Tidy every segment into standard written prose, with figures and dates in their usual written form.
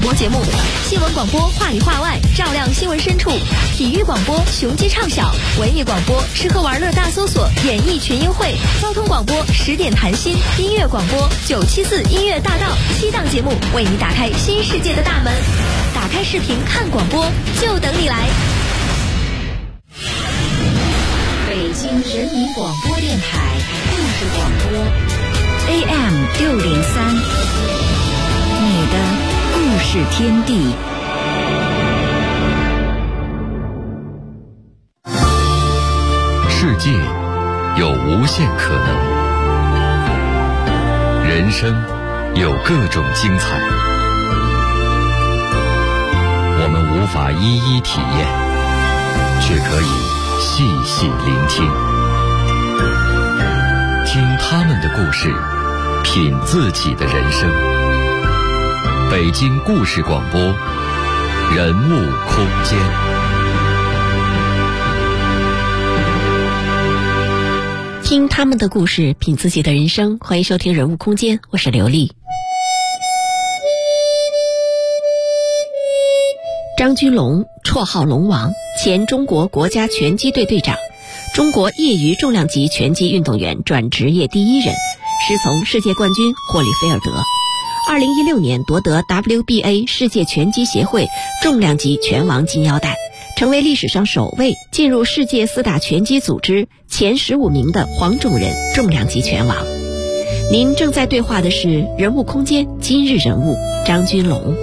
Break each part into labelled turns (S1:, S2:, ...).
S1: 播节目，新闻广播话里话外，照亮新闻深处；体育广播雄鸡唱晓，文艺广播吃喝玩乐大搜索，演艺群英会；交通广播10点谈心，音乐广播974音乐大道，7档节目为你打开新世界的大门。打开视频看广播，就等你来。
S2: 北京人民广播电台故事广播 AM603，你的故事天地。
S3: 世界有无限可能，人生有各种精彩，我们无法一一体验，却可以细细聆听，听他们的故事，品自己的人生。北京故事广播，人物空间。
S4: 听他们的故事，品自己的人生。欢迎收听人物空间，我是刘丽。张军龙，绰号龙王，前中国国家拳击队队长，中国业余重量级拳击运动员，转职业第1人，师从世界冠军霍利菲尔德。2016年夺得 WBA 世界拳击协会重量级拳王金腰带，成为历史上首位进入世界4大拳击组织前15名的黄种人重量级拳王。您正在对话的是人物空间今日人物张军龙。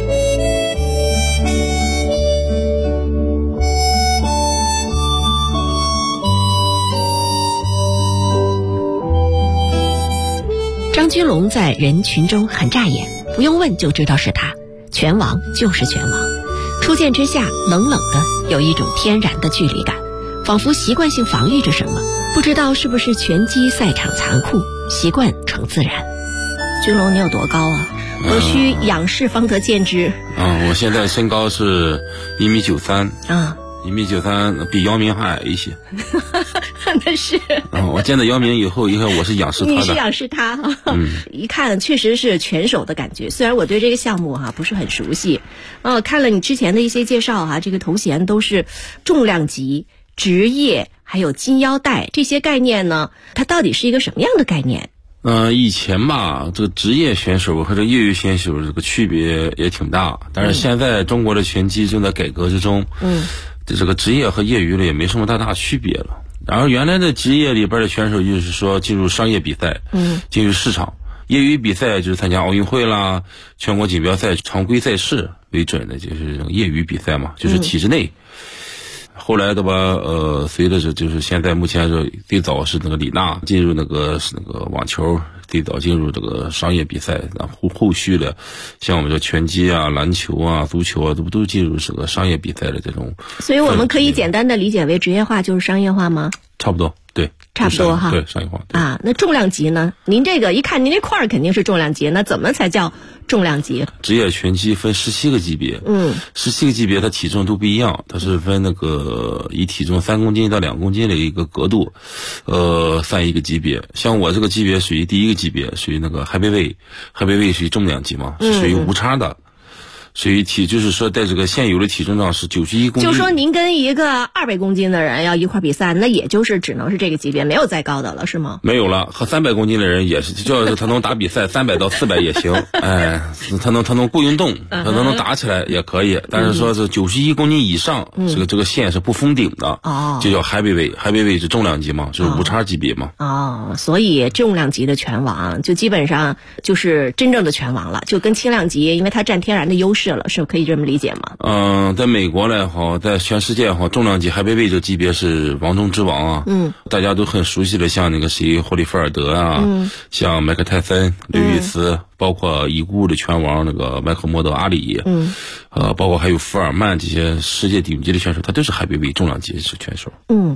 S4: 张军龙在人群中很扎眼，不用问就知道是他，拳王就是拳王。初见之下，冷冷的，有一种天然的距离感，仿佛习惯性防御着什么。不知道是不是拳击赛场残酷，习惯成自然。军龙，你有多高啊？我需仰视方得见之。
S5: 我现在身高是1.93米，1.93米，比姚明还矮一些。
S4: 那是。
S5: 我见到姚明以后我是仰视他的。
S4: 你是仰视他。一看确实是拳手的感觉。虽然我对这个项目不是很熟悉，看了你之前的一些介绍这个头衔都是重量级、职业，还有金腰带这些概念呢，它到底是一个什么样的概念？
S5: 以前吧，这个职业选手和这业余选手这个区别也挺大，但是现在中国的拳击正在改革之中，这个职业和业余的也没什么太大区别了。然后原来的职业里边的选手就是说进入商业比赛，进入市场；业余比赛就是参加奥运会啦、全国锦标赛常规赛事为准的，就是这种业余比赛嘛，就是体制内。后来的吧，随着就是现在目前最早是那个李娜进入那个网球，最早进入这个商业比赛，然后后续的像我们的拳击啊、篮球啊、足球啊，都进入这个商业比赛的这种。
S4: 所以我们可以简单的理解为职业化就是商业化吗？
S5: 差不多，对，
S4: 差不多哈。
S5: 对，商业化。
S4: 那重量级呢？您这个一看，您这块儿肯定是重量级，那怎么才叫重量级？
S5: 职业拳击分17个级别，17个级别它体重都不一样，它是分那个以体重3公斤到2公斤的一个格度，算一个级别。像我这个级别属于第1个级别，属于那个 heavyweight 属于重量级嘛，是属于无差的。属于就是说在这个现有的体重上是91公斤。就
S4: 说您跟一个200公斤的人要一块比赛，那也就是只能是这个级别，没有再高的了，是吗？
S5: 没有了，和300公斤的人也是，就是他能打比赛300到400也行，他能不运动，他能打起来也可以，但是说是91公斤以上，这个线是不封顶的，就叫 heavyweight 是重量级嘛，就是无差级别嘛。
S4: 所以重量级的拳王就基本上就是真正的拳王了，就跟轻量级，因为它占天然的优势了，是可以这么理解吗？
S5: 在美国来在全世界重量级heavyweight这级别是王中之王啊。大家都很熟悉的，像那个霍利菲尔德啊，像迈克泰森、刘易斯，包括已故的拳王那个麦克默德阿里，包括还有福尔曼这些世界顶级的选手，他都是heavyweight重量级的选手。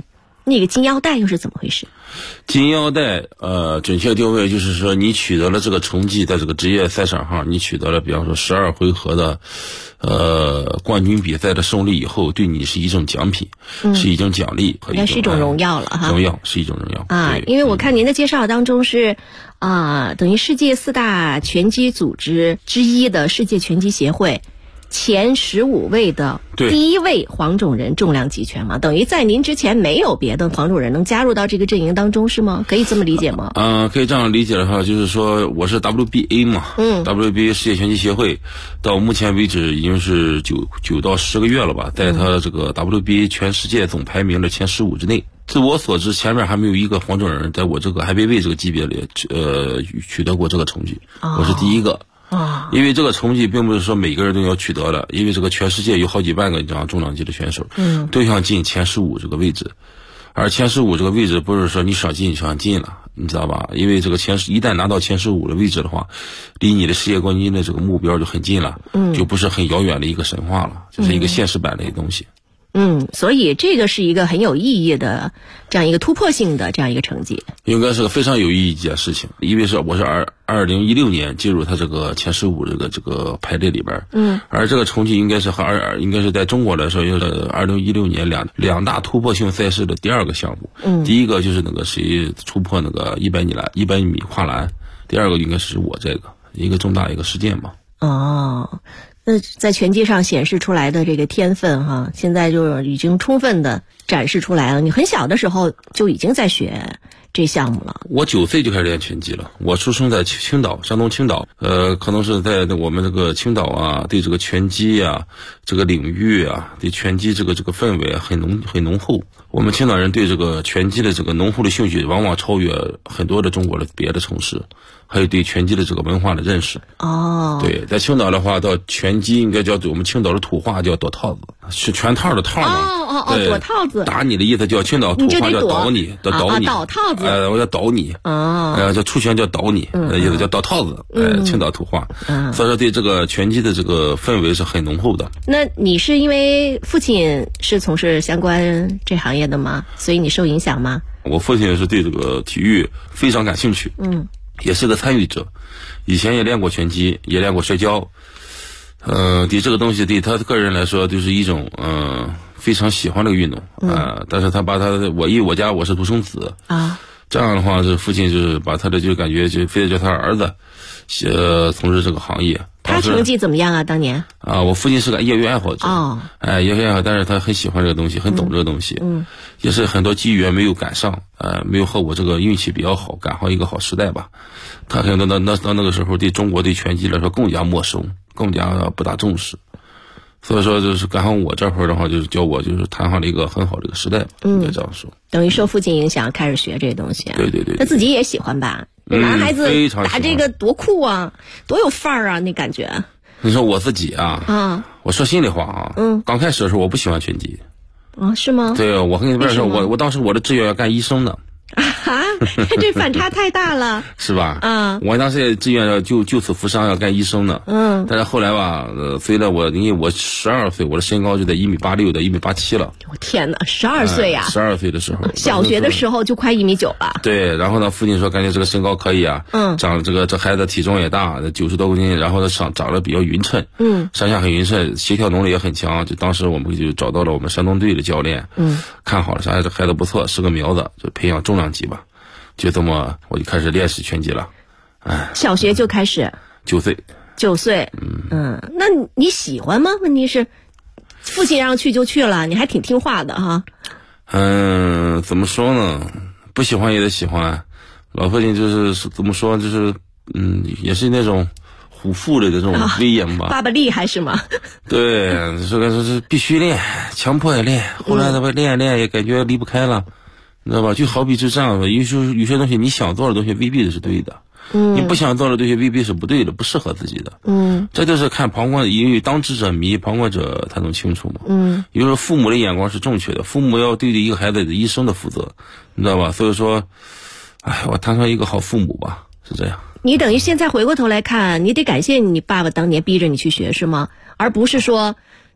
S4: 那个金腰带又是怎么回事？
S5: 金腰带，准确定位就是说，你取得了这个成绩，在这个职业赛场上，你取得了比方说12回合的，冠军比赛的胜利以后，对你是一种奖品，是一种奖励和
S4: 应该是一种荣耀了哈。
S5: 荣耀是一种荣耀
S4: 啊，因为我看您的介绍当中是等于世界4大拳击组织之一的世界拳击协会前15位的第一位黄种人重量级拳王，等于在您之前没有别的黄种人能加入到这个阵营当中，是吗？可以这么理解吗？
S5: 可以这样理解的话，就是说我是 WBA 嘛，WBA 世界拳击协会到目前为止已经是9到10个月了吧，在他这个 WBA 全世界总排名的前15之内。自我所知，前面还没有一个黄种人在我这个海贝贝这个级别里取得过这个成绩，我是第一个。因为这个成绩并不是说每个人都要取得的，因为这个全世界有好几万个这样重量级的选手，都想进前15这个位置，而前15这个位置不是说你想进就想进了，你知道吧？因为这个一旦拿到前15的位置的话，离你的世界冠军的这个目标就很近了，就不是很遥远的一个神话了，就是一个现实版的东西。
S4: 所以这个是一个很有意义的这样一个突破性的这样一个成绩，应
S5: 该是个非常有意义一件事情。因为我是2016年进入他这个前15这个排列里边，而这个成绩应该是在中国来说，又是2016年两大突破性赛事的第2个项目。第一个就是那个谁突破那个100米跨栏，第2个应该是我这个一个重大一个事件吧。
S4: 那在拳击上显示出来的这个天分哈，现在就已经充分的展示出来了。你很小的时候就已经在学这项目了。
S5: 我9岁就开始练拳击了。我出生在青岛，山东青岛。可能是在我们这个青岛啊，对这个拳击啊，这个领域啊，对拳击这个氛围很浓厚。我们青岛人对这个拳击的这个浓厚的兴趣，往往超越很多的中国的别的城市，还有对拳击的这个文化的认识。对，在青岛的话，到拳击应该叫我们青岛的土话叫躲套子，是全套的套嘛。
S4: 躲套子。
S5: 打你的意思叫青岛土话叫倒你，倒你。
S4: 倒套子。
S5: 我叫倒你。叫出拳叫倒你，意思叫倒套子。青岛土话。所以说对这个拳击的这个氛围是很浓厚的。
S4: 那你是因为父亲是从事相关这行业的吗？所以你受影响吗？
S5: 我父亲是对这个体育非常感兴趣，也是个参与者，以前也练过拳击，也练过摔跤，对这个东西对他个人来说就是一种非常喜欢这个运动但是他把我家我是独生子这样的话，这父亲就是把他的就感觉就非得叫他儿子从事这个行业。
S4: 他成绩怎么样啊？当年
S5: 我父亲是个业余爱好者业余爱好，但是他很喜欢这个东西，很懂这个东西，也是很多机缘没有赶上，没有和我这个运气比较好，赶上一个好时代吧。他可能到那个时候对中国对拳击来说更加陌生，更加不大重视，所以说就是赶上我这会儿的话，就是教我就是摊上了一个很好的一个时代，应该这样说。
S4: 等于受父亲影响开始学这东西。
S5: 对。
S4: 他自己也喜欢吧？男孩子打这个多酷啊，多有范儿啊，那感觉。
S5: 你说我自己我说心里话刚开始的时候我不喜欢拳击。
S4: 是吗？
S5: 对，我跟你说，我当时我的志愿要干医生的。
S4: 这反差太大了，
S5: 是吧？我当时也志愿要就此负伤，要干医生的。但是后来吧，随着因为我12岁，我的身高就在1.86米到1.87米了。
S4: 我天哪，12岁呀
S5: ！12岁的时候，
S4: 小学的时候就快1.9米了。
S5: 对，然后呢，父亲说感觉这个身高可以啊，长这孩子体重也大，90多公斤，然后呢长得比较匀称，上下很匀称，协调能力也很强。就当时我们就找到了我们山东队的教练，看好了，这孩子不错，是个苗子，就培养重量级吧。就这么我就开始练习拳击了。
S4: 小学就开始
S5: ？9岁。
S4: 9岁。那你喜欢吗？问题是父亲让去就去了，你还挺听话的哈。
S5: 怎么说呢？不喜欢也得喜欢。老父亲就是怎么说，就是也是那种虎父的这种威严吧。
S4: 爸爸厉害是吗？
S5: 对，说是必须练，强迫也练。后来他们练也感觉离不开了。你知道吧？就好比是这样的，有些东西你想做的东西未必是对的，你不想做的东西未必是不对的，不适合自己的。这就是看旁观，因为当局者迷，旁观者他能清楚嘛。有时候父母的眼光是正确的，父母要对一个孩子的一生的负责，你知道吧？所以说，我谈上一个好父母吧，是这样。
S4: 你等于现在回过头来看，你得感谢你爸爸当年逼着你去学是吗？而不是说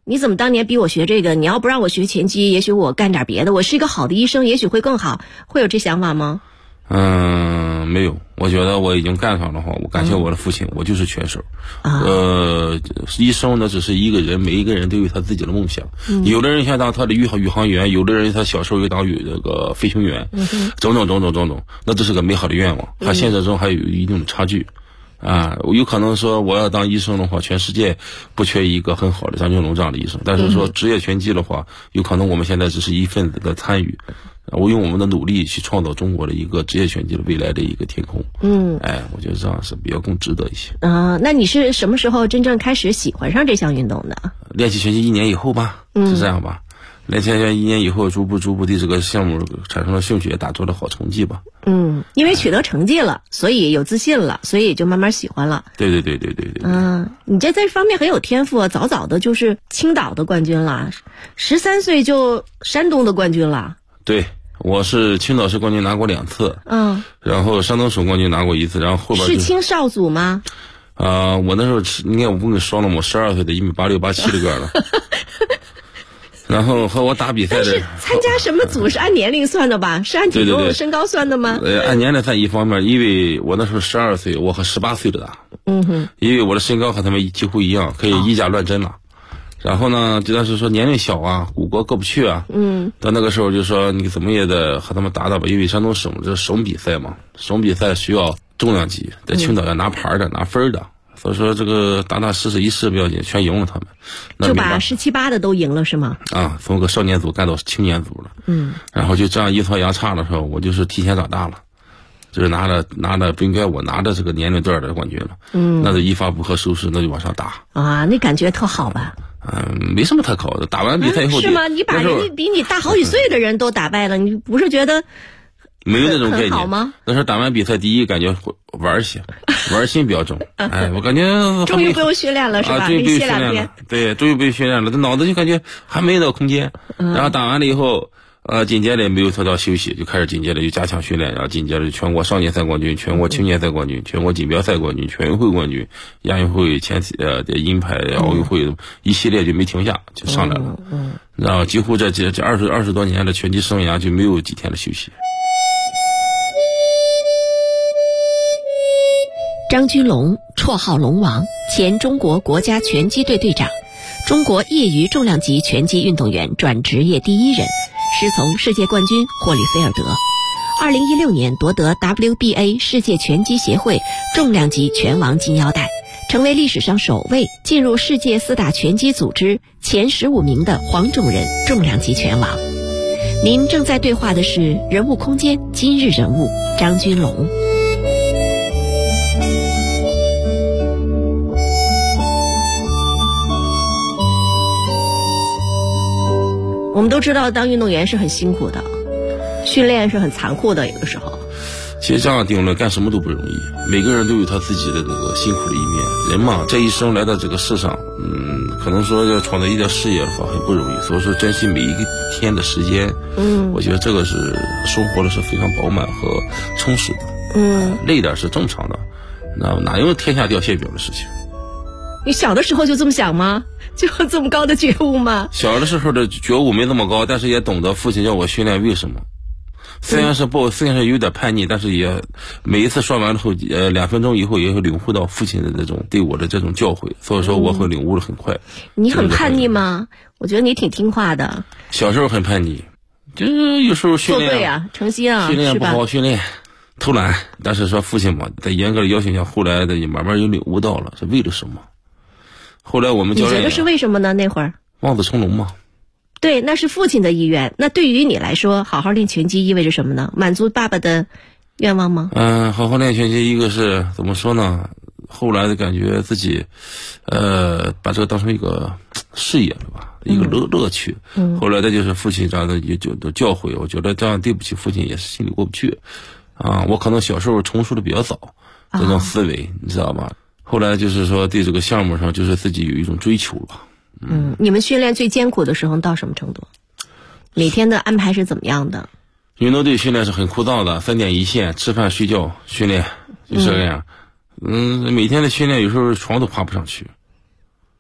S4: 你怎么当年逼我学这个？你要不让我学拳击，也许我干点别的，我是一个好的医生，也许会更好，会有这想法吗？
S5: 没有，我觉得我已经干上的话，我感谢我的父亲，我就是拳手。医生呢只是一个人，每一个人都有他自己的梦想。有的人想当他的宇航员，有的人他小时候又当这个飞行员，种种，那这是个美好的愿望，和现实中还有一定的差距。有可能说我要当医生的话，全世界不缺一个很好的张军龙这样的医生，但是说职业拳击的话，有可能我们现在只是一份子的参与。我用我们的努力去创造中国的一个职业拳击的未来的一个天空。我觉得这样是比较更值得一些。
S4: 那你是什么时候真正开始喜欢上这项运动的？
S5: 练习拳击1年以后吧，是这样吧。练习拳击1年以后，逐步的这个项目产生了兴趣，也打出了好成绩吧。
S4: 因为取得成绩了，所以有自信了，所以就慢慢喜欢了。
S5: 对。
S4: 你在方面很有天赋啊，早的就是青岛的冠军了，13岁就山东的冠军了。
S5: 对，我是青岛市冠军拿过2次，然后山东省冠军拿过1次，然后后边
S4: 是青少组吗？
S5: 我那时候你看我不跟你说了吗？我12岁的1.86、1.87的个了。然后和我打比赛的，
S4: 但是参加什么组是按年龄算的吧？是按体重、身高算的吗？
S5: 按年龄算一方面，因为我那时候12岁，我和18岁的打。因为我的身高和他们几乎一样，可以以假乱真了。然后呢，就但是说年龄小啊，骨骼过不去啊。到那个时候就说你怎么也得和他们打吧，因为山东省这是省比赛嘛，省比赛需要重量级，在青岛要拿牌的、拿分的。所以说这个打试一试不要紧，全赢了他们。
S4: 就把17、18的都赢了是吗？
S5: 从个少年组干到青年组了。然后就这样阴错阳差的时候，我就是提前长大了，就是拿了不应该我拿的这个年龄段的冠军了。那就一发不可收拾，那就往上打。
S4: 那感觉特好吧？
S5: 没什么特好的。打完比赛以后
S4: 是吗？你把人家比你大好几岁的人都打败了，你不是觉得
S5: 没有那种概念
S4: 好吗？
S5: 那时候打完比赛，第一感觉玩心比较重。我感觉
S4: 终于不用训练了是吧？
S5: 终于不用训
S4: 练
S5: 了。对，终于不用训练了，这脑子就感觉还没到空间。然后打完了以后，紧接着也没有得到休息，就开始紧接着就加强训练，然后紧接着全国少年赛冠军、全国青年赛冠军、全国锦标赛冠军、全运会冠军、亚运会的银牌、奥运会一系列就没停下，就上来了。然后几乎这20多年的拳击生涯就没有几天的休息。
S4: 张军龙，绰号龙王，前中国国家拳击队队长，中国业余重量级拳击运动员，转职业第1人，师从世界冠军霍里菲尔德。2016年夺得 WBA 世界拳击协会重量级拳王金腰带，成为历史上首位进入世界4大拳击组织前15名的黄种人重量级拳王。您正在对话的是人物空间今日人物张军龙。我们都知道当运动员是很辛苦的，训练是很残酷的，有的时候。
S5: 其实这样定论干什么都不容易，每个人都有他自己的那个辛苦的一面。人嘛，这一生来到这个世上，可能说要创造一点事业的话很不容易，所以说珍惜每一天的时间。我觉得这个是生活的是非常饱满和充实的。累点是正常的，哪有天下掉馅饼的事情？
S4: 你小的时候就这么想吗？就有这么高的觉悟吗？
S5: 小的时候的觉悟没这么高，但是也懂得父亲叫我训练为什么。虽然是有点叛逆，但是也每一次说完了后，2分钟以后也会领悟到父亲的这种对我的这种教诲，所以说我会领悟的很快。
S4: 你很叛逆吗？我觉得你挺听话的。
S5: 小时候很叛逆，就是有时候训练
S4: 做对啊，诚心啊，
S5: 训练不好训练。偷懒，但是说父亲嘛，在严格的要求下，后来的也慢慢就领悟到了是为了什么。后来我们教练，
S4: 你觉得是为什么呢？那会儿
S5: 望子成龙嘛。
S4: 对，那是父亲的意愿。那对于你来说，好好练拳击意味着什么呢？满足爸爸的愿望吗？
S5: 好好练拳击，一个是怎么说呢？后来的感觉自己，把这个当成一个事业了吧，一个乐趣。后来的就是父亲这样的的教诲，我觉得这样对不起父亲也是心里过不去。我可能小时候成熟的比较早，这种思维你知道吧？后来就是说对这个项目上就是自己有一种追求吧。
S4: 你们训练最艰苦的时候到什么程度？每天的安排是怎么样的？
S5: 运动队训练是很枯燥的，3点一线，吃饭睡觉训练就这样。每天的训练有时候床都爬不上去，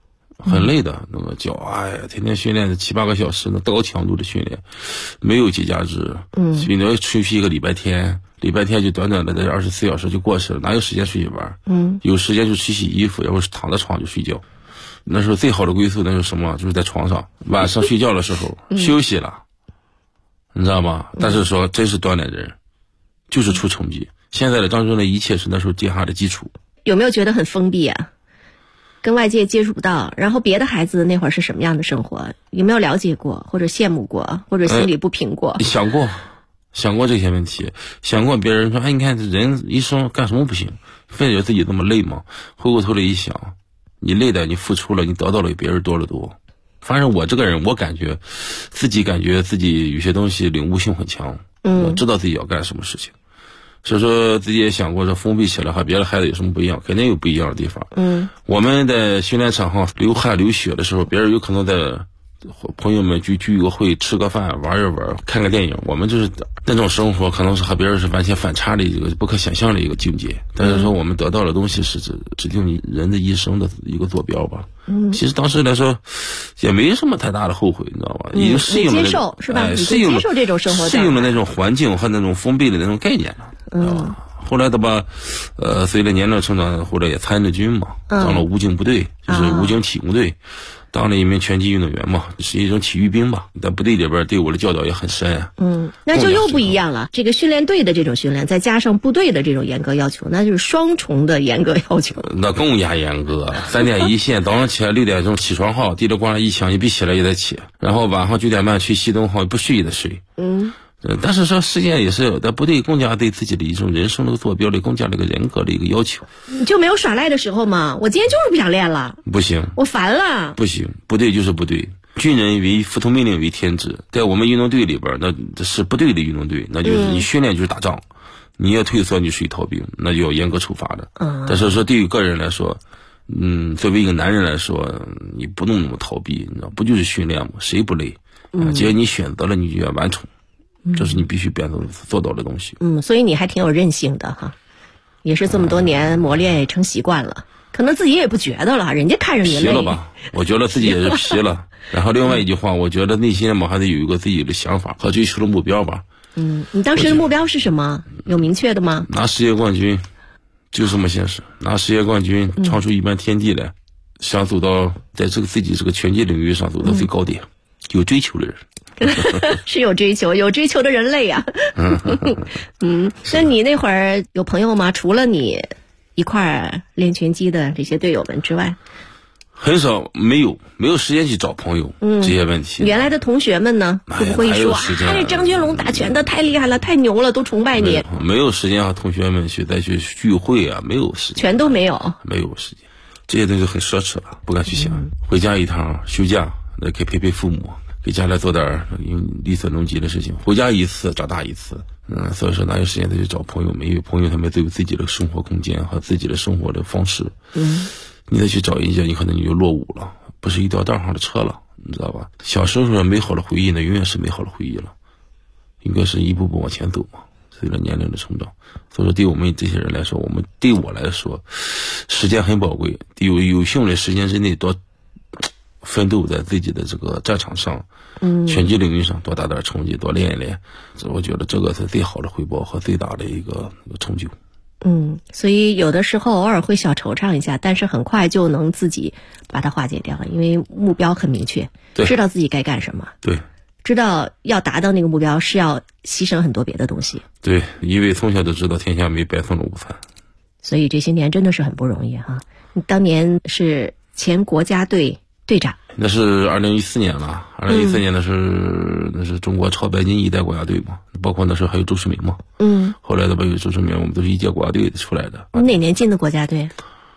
S5: 很累的。那个脚，哎呀，天天训练7、8个小时，那高强度的训练，没有节假日。所以你要吹嘘一个礼拜天就短短的这24小时就过去了，哪有时间出去玩？有时间就洗衣服，要不是躺在床就睡觉。那时候最好的归宿那是什么？就是在床上，晚上睡觉的时候休息了，你知道吗？但是说真是锻炼人，就是出成绩。现在的当中的一切是那时候结下的基础。
S4: 有没有觉得很封闭啊？跟外界接触不到，然后别的孩子那会儿是什么样的生活？有没有了解过，或者羡慕过，或者心里不平过？
S5: 想过这些问题，想过别人说，哎，你看人一生干什么不行，非得自己这么累吗？回过头来一想，你累的，你付出了，你得到了比别人多得多。反正我这个人，我感觉自己有些东西领悟性很强，我知道自己要干什么事情。所以说自己也想过，这封闭起来和别的孩子有什么不一样？肯定有不一样的地方。我们在训练场上流汗流血的时候，别人有可能在朋友们聚个会，吃个饭，玩一玩，看个电影。我们就是那种生活，可能是和别人是完全反差的一个不可想象的一个境界。但是说我们得到的东西是指定你人的一生的一个坐标吧。其实当时来说也没什么太大的后悔，你知道吧？已经适应了，
S4: 接受是吧？
S5: 适应了
S4: 接受这种生活，
S5: 适应了那种环境和那种封闭的那种概念了。后来的吧，随着年龄成长，后来也参了军嘛，当了武警部队，就是武警体工队，当了一名拳击运动员嘛，是一种体育兵吧。在部队里边对我的教导也很深啊。
S4: 那就又不一样了。这个训练队的这种训练，再加上部队的这种严格要求，那就是双重的严格要求。
S5: 那更加严格，3点一线，早上起来6点钟起床号，地里咣啷一响，你必起来也得起，然后晚上9点半去熄灯号，不睡也得睡。但是说时间也是有的，部队更加对自己的一种人生的坐标的更加的一个严格的一个要求。
S4: 你就没有耍赖的时候吗？我今天就是不想练了，
S5: 不行，
S4: 我烦了，
S5: 不行，部队就是部队，军人为服从命令为天职。在我们运动队里边，那是部队的运动队，那就是你训练就是打仗，你要退缩你属于逃兵，那就要严格处罚的。但是说对于个人来说，作为一个男人来说，你不能那么逃避，你知道不就是训练吗？谁不累？既然你选择了，你就要完成。这是你必须做到的东西。
S4: 所以你还挺有韧性的哈，也是这么多年磨练成习惯了，可能自己也不觉得了，人家看着你累
S5: 疲了吧？我觉得自己也是疲了。然后另外一句话，我觉得内心嘛还得有一个自己的想法和追求的目标吧。
S4: 你当时的目标是什么？有明确的吗？
S5: 拿世界冠军，就这么现实。拿世界冠军，闯出一番天地来，想走到在自己这个拳击领域上走到最高点，有追求的人。
S4: 是有追求的人累啊。那你那会儿有朋友吗？除了你一块儿练拳击的这些队友们之外，
S5: 很少，没有时间去找朋友。这些问题。
S4: 原来的同学们呢，会不会说这张军龙打拳的太厉害了，太牛了，都崇拜你？
S5: 没有时间和同学们再去聚会啊，没有时间，
S4: 全都没有，
S5: 没有时间，这些东西很奢侈了，不敢去想。回家一趟休假，那可以陪父母。给家来做点力所能及的事情，回家一次长大一次。所以说哪有时间再去找朋友？没有朋友，他们都有自己的生活空间和自己的生活的方式。你再去找一些，你可能你就落伍了，不是一条道上的车了，你知道吧？小时候美好的回忆呢，永远是美好的回忆了，应该是一步步往前走嘛。随着年龄的成长，所以说对我们这些人来说，对我来说，时间很宝贵，有幸的时间之内多奋斗在自己的这个战场上，拳击领域上多打点成绩，多练一练，我觉得这个是最好的回报和最大的一个成就。
S4: 所以有的时候偶尔会小惆怅一下，但是很快就能自己把它化解掉了，因为目标很明确，知道自己该干什么，
S5: 对，
S4: 知道要达到那个目标是要牺牲很多别的东西。
S5: 对，因为从小就知道天下没白送的午饭，所
S4: 以这些年真的是很不容易哈。你当年是前国家队队长，
S5: 那是2014年了。2014年那是中国超白金一代国家队嘛，包括那时候还有周世明嘛。后来的吧有周世明，我们都是一届国家队出来的。
S4: 你哪年进的国家队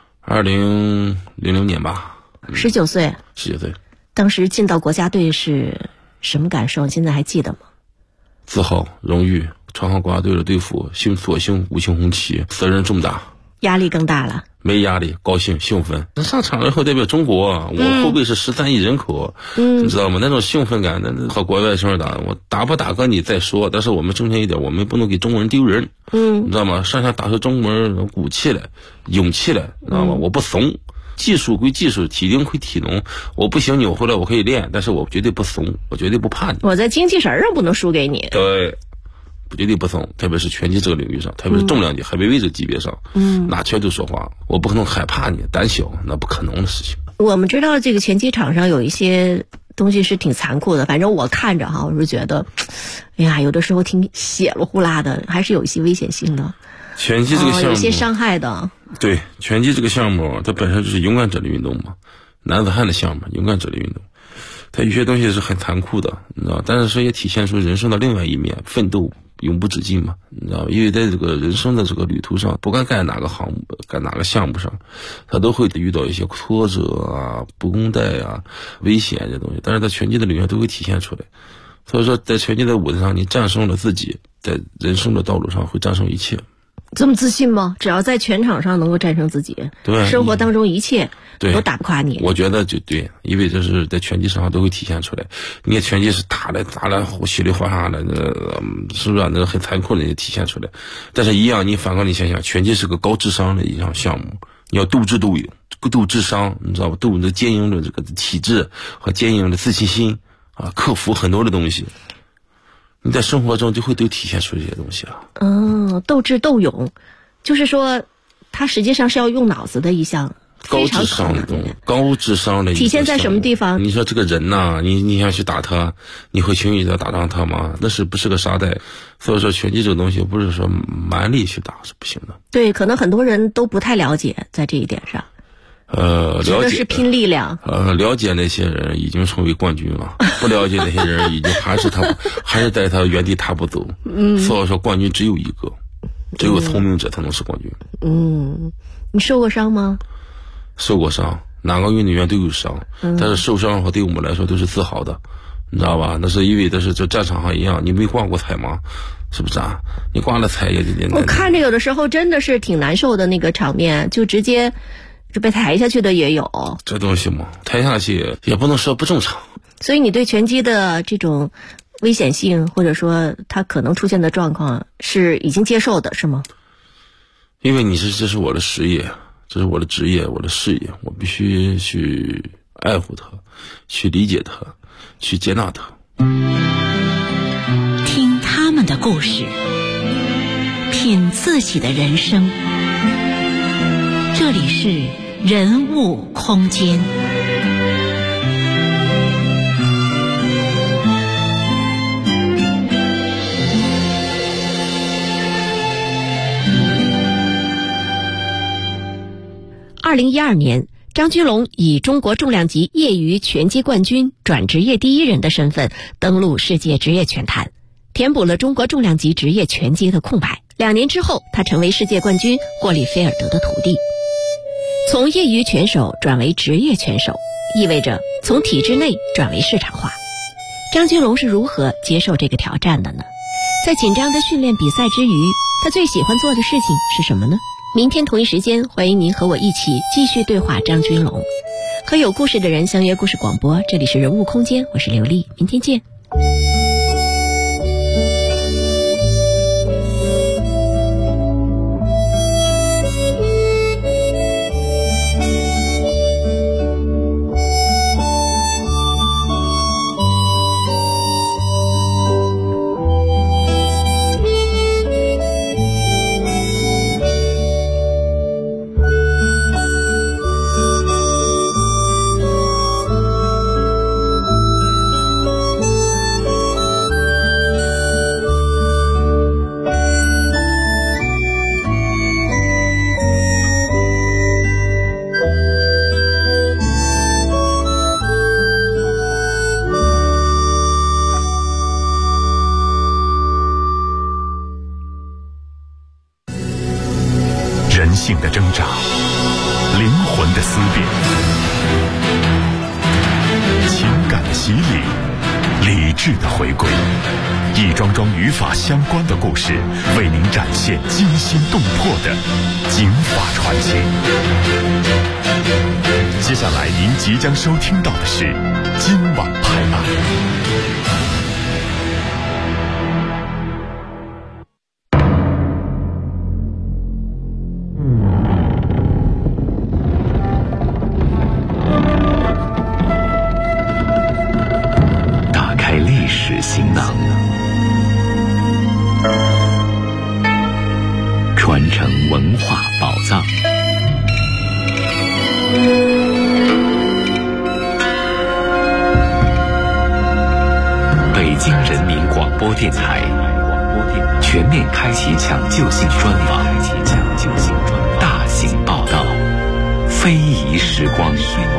S5: ？2000年吧。
S4: 19岁。
S5: 19岁。
S4: 当时进到国家队是什么感受？你现在还记得吗？
S5: 自豪、荣誉，穿上国家队的队服，所幸五星红旗，责任重大。
S4: 压力更大了。
S5: 没压力，高兴兴奋。上场了以后代表中国，我后背是13亿人口，你知道吗？那种兴奋感，那和国外生打，我打不打跟你再说。但是我们正确一点，我们不能给中国人丢人，你知道吗？上下打出中国人骨气来、勇气来，你知道吗？我不怂， 技术归技术，体能归体能，我不行扭回来我可以练，但是我绝对不怂，我绝对不怕你。
S4: 我在精气神上不能输给你。
S5: 对，绝对不怂，特别是拳击这个领域上，特别是重量级、海贝位这级别上，那绝对说话，我不可能害怕你，胆小，那不可能的事情。
S4: 我们知道这个拳击场上有一些东西是挺残酷的，反正我看着哈，我是觉得，哎呀，有的时候挺血了呼啦的，还是有一些危险性的。
S5: 拳击这个项目，
S4: 有些伤害的。
S5: 对，拳击这个项目，它本身就是勇敢者的运动嘛，男子汉的项目，勇敢者的运动。它有些东西是很残酷的，你知道，但是说也体现出人生的另外一面，奋斗永不止境嘛，你知道，因为在这个人生的这个旅途上，不管干哪个项目，干哪个项目上，他都会遇到一些挫折啊、不公带啊、危险这东西，但是在拳击的领域都会体现出来。所以说，在拳击的舞台上，你战胜了自己，在人生的道路上会战胜一切。
S4: 这么自信吗？只要在拳场上能够战胜自己，
S5: 对，
S4: 生活当中一切都打不垮你。
S5: 我觉得就对，因为这是在拳击上都会体现出来。你看拳击是打来砸来，稀里哗啦的，是不是那很残酷的也体现出来？但是一样，你反过来想想，拳击是个高智商的一项项目，你要斗智斗勇，斗智商，你知道吧？斗你的坚硬的这个体质和坚硬的自信心啊，克服很多的东西。你在生活中就会都体现出这些东西啊。
S4: 斗智斗勇，就是说，它实际上是要用脑子的一项
S5: 高智商的东西，高智商的。
S4: 体现在什么地方？
S5: 你说这个人呐，你想去打他，你会轻易的打伤他吗？那是不是个沙袋？所以说，拳击这个东西不是说蛮力去打是不行的。
S4: 对，可能很多人都不太了解，在这一点上。
S5: 了解
S4: 是拼力量。
S5: 了解那些人已经成为冠军了，不了解那些人已经还是在他原地踏步走。所以说冠军只有一个，只有聪明者才能是冠军。
S4: 你受过伤吗？
S5: 受过伤，哪个运动员都有伤，但是受伤的话对我们来说都是自豪的，你知道吧？那是因为这是这战场上一样，你没挂过彩吗？是不是啊？你挂了彩也得。
S4: 我看着有的时候真的是挺难受的，那个场面就直接就被抬下去的也有。
S5: 这东西嘛，抬下去也不能说不正常。
S4: 所以你对拳击的这种危险性，或者说它可能出现的状况，是已经接受的，是吗？
S5: 因为这是我的实业，这是我的职业，我的事业，我必须去爱护它，去理解它，去接纳它。
S2: 听他们的故事，品自己的人生。这里是人物空间。
S4: 2012年，张军龙以中国重量级业余拳击冠军转职业第一人的身份登陆世界职业拳坛，填补了中国重量级职业拳击的空白。2年之后，他成为世界冠军霍利菲尔德的徒弟。从业余拳手转为职业拳手，意味着从体制内转为市场化。张军龙是如何接受这个挑战的呢？在紧张的训练比赛之余，他最喜欢做的事情是什么呢？明天同一时间，欢迎您和我一起继续对话张军龙，和有故事的人相约故事广播。这里是人物空间，我是刘丽，明天见。
S6: 人性的挣扎，灵魂的思辨，情感的洗礼，理智的回归，一桩桩与法相关的故事，为您展现惊心动魄的警法传奇。接下来您即将收听到的是今晚拍案。
S7: 播电台，全面开启抢救性专访，大型报道，非遗时光。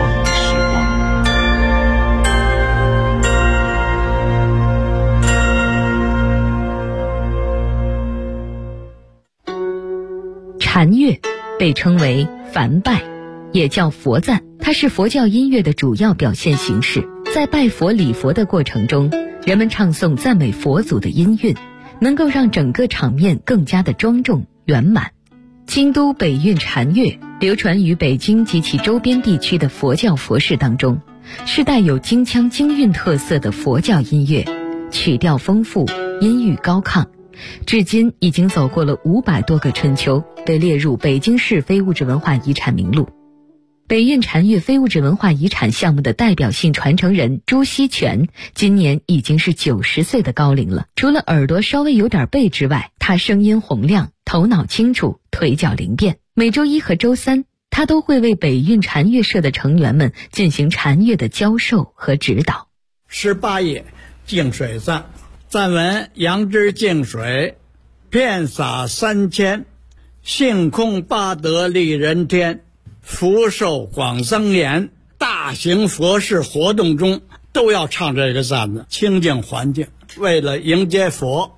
S8: 禅乐被称为梵拜，也叫佛赞，它是佛教音乐的主要表现形式。在拜佛礼佛的过程中，人们唱诵赞美佛祖的音韵，能够让整个场面更加的庄重圆满。京都北韵禅乐流传于北京及其周边地区的佛教佛事当中，是带有京腔京韵特色的佛教音乐，曲调丰富，音域高亢，至今已经走过了500多个春秋，被列入北京市非物质文化遗产名录。北韵禅乐非物质文化遗产项目的代表性传承人朱锡全今年已经是90岁的高龄了。除了耳朵稍微有点背之外，他声音洪亮，头脑清楚，腿脚灵便。每周一和周三，他都会为北韵禅乐社的成员们进行禅乐的教授和指导。
S9: 18页净水赞，赞文：杨枝净水，遍洒3000，性空八德利人天，福寿广增延。大型佛事活动中都要唱这个赞的，清净环境，为了迎接佛。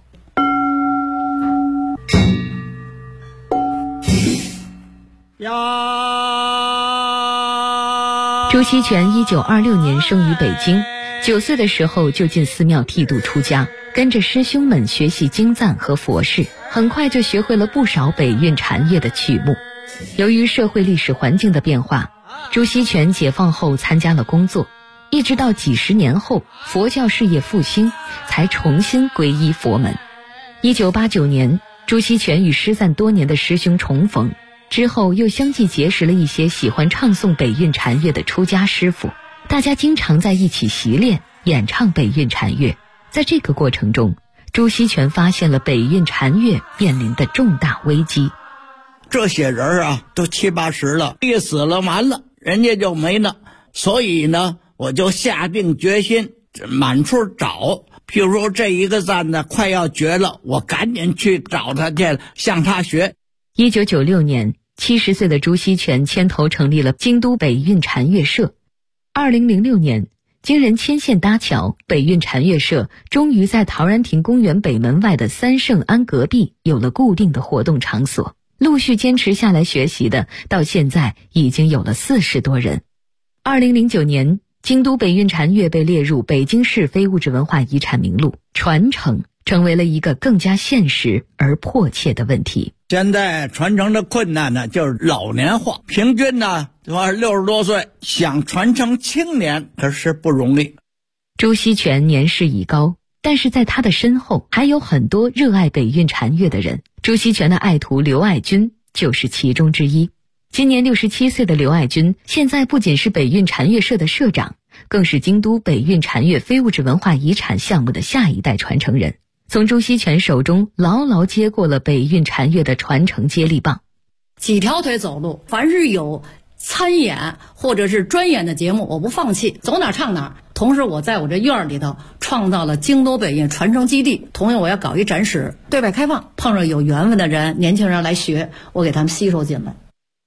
S8: 朱锡全1926年生于北京，9岁的时候就进寺庙剃度出家，跟着师兄们学习经赞和佛事，很快就学会了不少北韵禅乐的曲目。由于社会历史环境的变化，朱锡全解放后参加了工作，一直到几十年后佛教事业复兴，才重新皈依佛门。1989年，朱锡全与失散多年的师兄重逢，之后又相继结识了一些喜欢唱诵北韵禅乐的出家师傅，大家经常在一起习练演唱北韵禅乐。在这个过程中，朱锡全发现了北韵禅乐面临的重大危机。
S9: 这些人啊，都70、80了，一死了完了，人家就没了。所以呢，我就下定决心满处找。譬如说这一个赞呢快要绝了，我赶紧去找他去，向他学。
S8: 1996年，70岁的朱锡全牵头成立了京都北韵禅乐社。2006年，经人牵线搭桥，北韵禅乐社终于在陶然亭公园北门外的三圣庵隔壁有了固定的活动场所。陆续坚持下来学习的，到现在已经有了40多人。2009年，京都北韵禅乐被列入北京市非物质文化遗产名录，传承成为了一个更加现实而迫切的问题。
S9: 现在传承的困难呢，就是老年化，平均呢60多岁，想传承青年可是不容易。
S8: 朱锡全年事已高，但是在他的身后还有很多热爱北韵禅乐的人。朱锡全的爱徒刘爱军就是其中之一。今年67岁的刘爱军，现在不仅是北韵禅乐社的社长，更是京都北韵禅乐非物质文化遗产项目的下一代传承人，从朱锡全手中牢牢接过了北韵禅乐的传承接力棒。
S10: 几条腿走路，凡是有参演或者是专演的节目，我不放弃，走哪唱哪。同时我在我这院里头创造了京都北韵传承基地，同样我要搞一展示，对外开放，碰上有缘分的人，年轻人来学，我给他们吸收进来。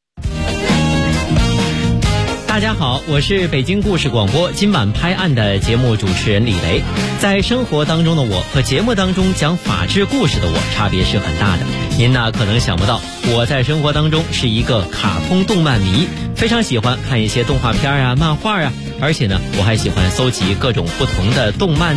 S11: 大家好，我是北京故事广播今晚拍案的节目主持人李雷。在生活当中的我和节目当中讲法治故事的我差别是很大的。您呢可能想不到，我在生活当中是一个卡通动漫迷，非常喜欢看一些动画片啊、漫画啊，而且呢我还喜欢搜集各种不同的动漫